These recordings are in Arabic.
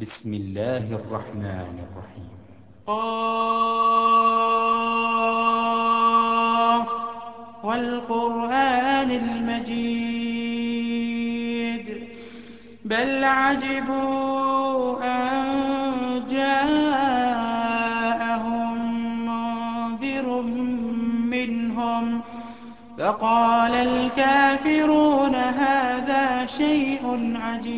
بسم الله الرحمن الرحيم. قاف والقرآن المجيد بل عجبوا أن جاءهم منذر منهم فقال الكافرون هذا شيء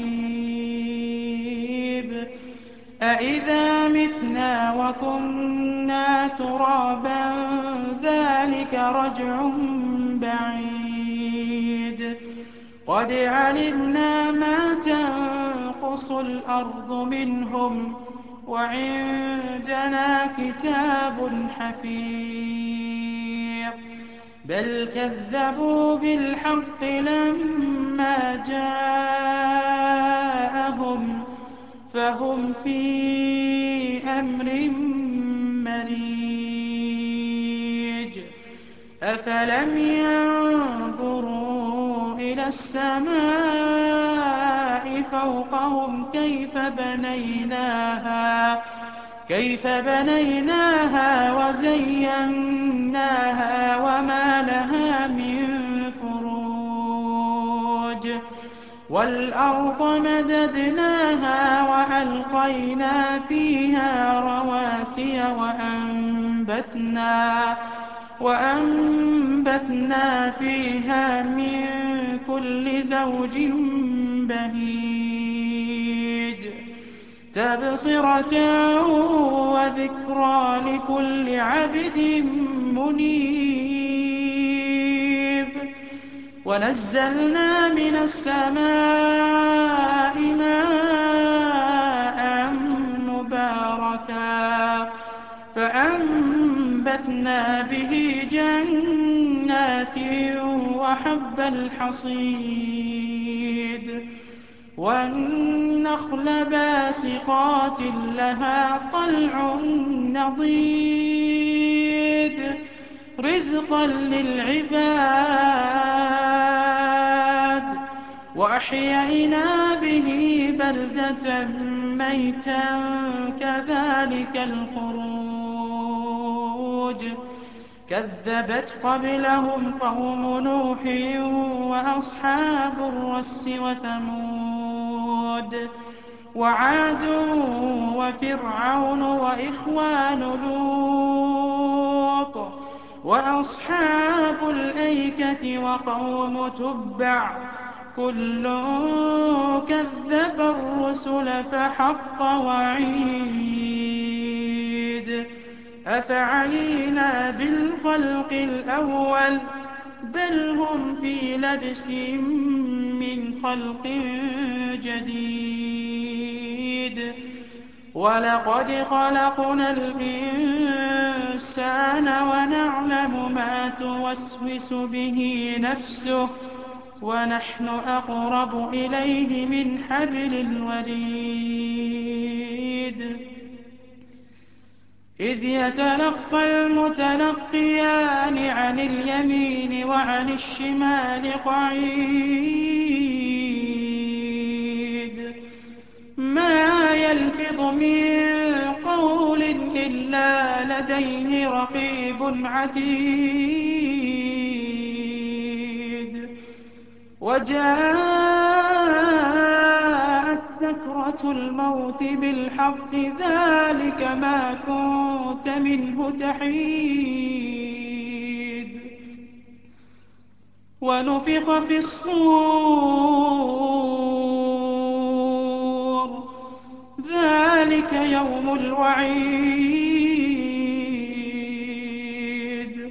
عجيب أإذا متنا وكنا ترابا ذلك رجع بعيد قد علمنا ما تنقص الأرض منهم وعندنا كتاب حفيظ بل كذبوا بالحق لما جاءهم فهم في أمر مريج أفلم ينظروا إلى السماء فوقهم كيف بنيناها وزيناها وما لها من فروج والأرض مددناها وألقينا فيها رواسي وأنبتنا فيها من كل زوج بهيج تبصرة وذكرى لكل عبد منيب ونزلنا من السماء ماء مباركا فأنبتنا به جنات وحب الحصيد والنخل باسقات لها طلع نضيد رزقا للعباد وأحيينا به بلدة ميتا كذلك الخروج كذبت قبلهم قوم نوح وأصحاب الرس وثمود وعاد وفرعون وإخوان لوط وأصحاب الأيكة وقوم تبع كل كذب الرسل فحق وعيد أفعينا بالخلق الأول بل هم في لبس من خلق جديد ولقد خلقنا الإنسان ونعلم ما توسوس به نفسه ونحن أقرب إليه من حبل الوريد إذ يتلقى المتلقيان عن اليمين وعن الشمال قعيد ما يلفظ من قول إلا لديه رقيب عتيد وجاءت سكرة الموت بالحق ذلك ما كنت منه تحيد ونفخ في الصور ذلك يوم الوعيد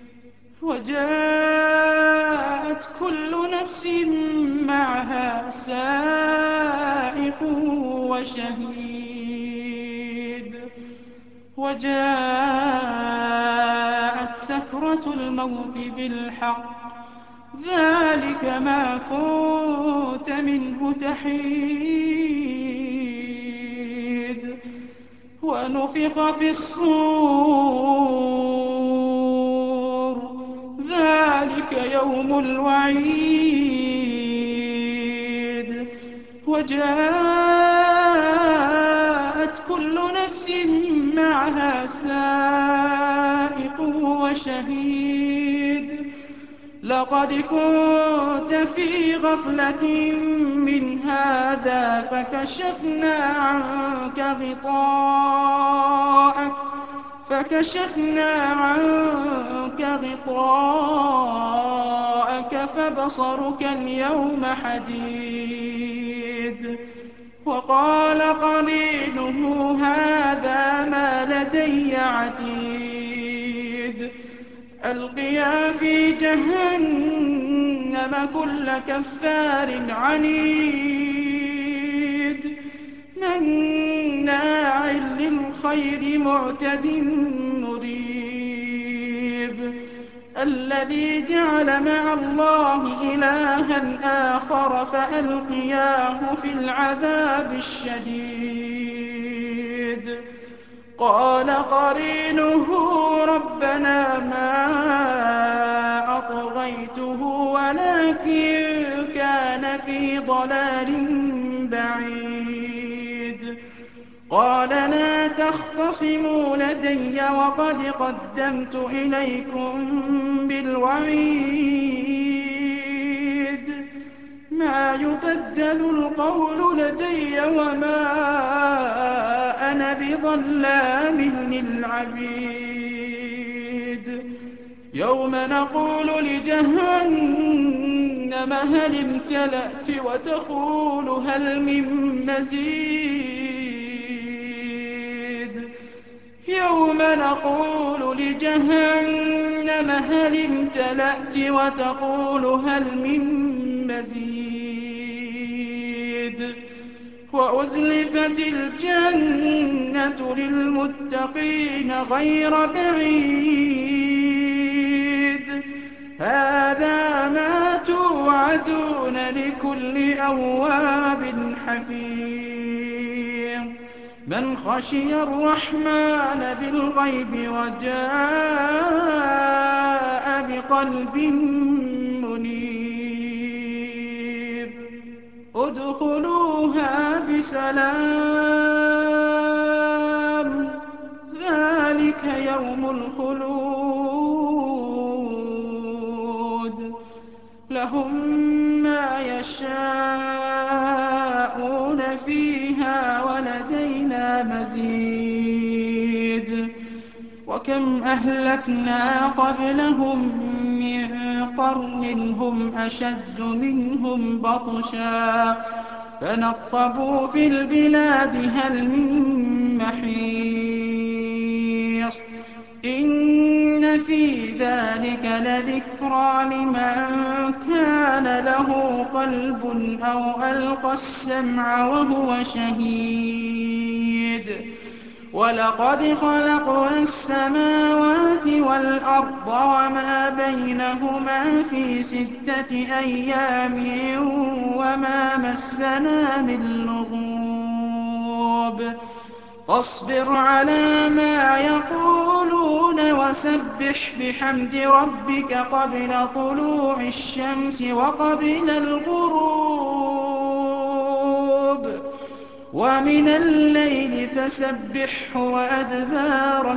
وجاءت كل نفس معها سائق وشهيد وجاءت سكرة الموت بالحق ذلك ما كنت منه تحيد ونفخ في الصور ذلك يوم الوعيد وجاءت وهو شهيد لقد كنت في غفلة من هذا فكشفنا عنك غطاءك فبصرك اليوم حديد وقال قرينه هذا ما لدي عتيد ألقيا في جهنم كل كفار عنيد مناع للخير معتد مريب الذي جعل مع الله إلها آخر فألقياه في العذاب الشديد قال قرينه ربنا ما أطغيته ولكن كان في ضلال بعيد قال لا تختصموا لدي وقد قدمت إليكم بالوعيد ما يبدل القول لدي وما أنا بظلام للعبيد يوم نقول لجهنم هل امتلأت وتقول هل من مزيد يوم نقول لجهنم هل امتلأت وتقول هل من مزيد وأزلفت الجنة للمتقين غير بعيد هذا ما توعدون لكل أواب حفيظ من خشي الرحمن بالغيب وجاء بقلب منيب ادخلوها بسلام ذلك يوم الخلود لهم ما يشاءون فيها ولدينا مزيد وكم أهلكنا قبلهم من قرن هم أشد منهم بطشا فنقبوا في البلاد هل من محيص إن في ذلك لذكرى لمن كان له قلب أو ألقى السمع وهو شهيد ولقد خلقنا السماوات والأرض وما بينهما في 6 أيام وما مسنا من لغوب فاصبر على ما يقولون وسبح بحمد ربك قبل طلوع الشمس وقبل الغروب ومن الليل فسبحه وأدبار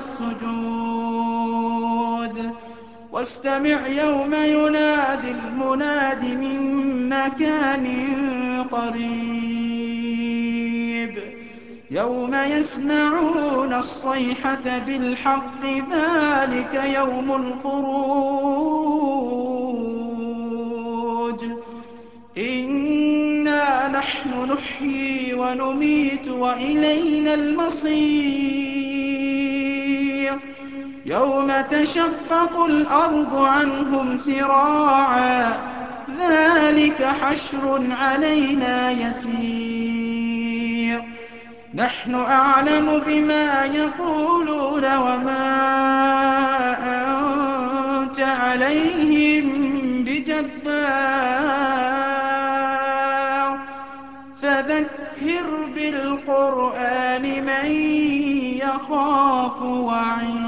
السجود واستمع يوم ينادي المناد من مكان قريب يوم يسمعون الصيحة بالحق ذلك يوم الخروج إنا نحن نحيي ونميت وإلينا المصير يوم تشقق الأرض عنهم سراعا ذلك حشر علينا يسير نحن أعلم بما يقولون وما أنت عليهم بجبار فذكر بالقرآن من يخاف وعيد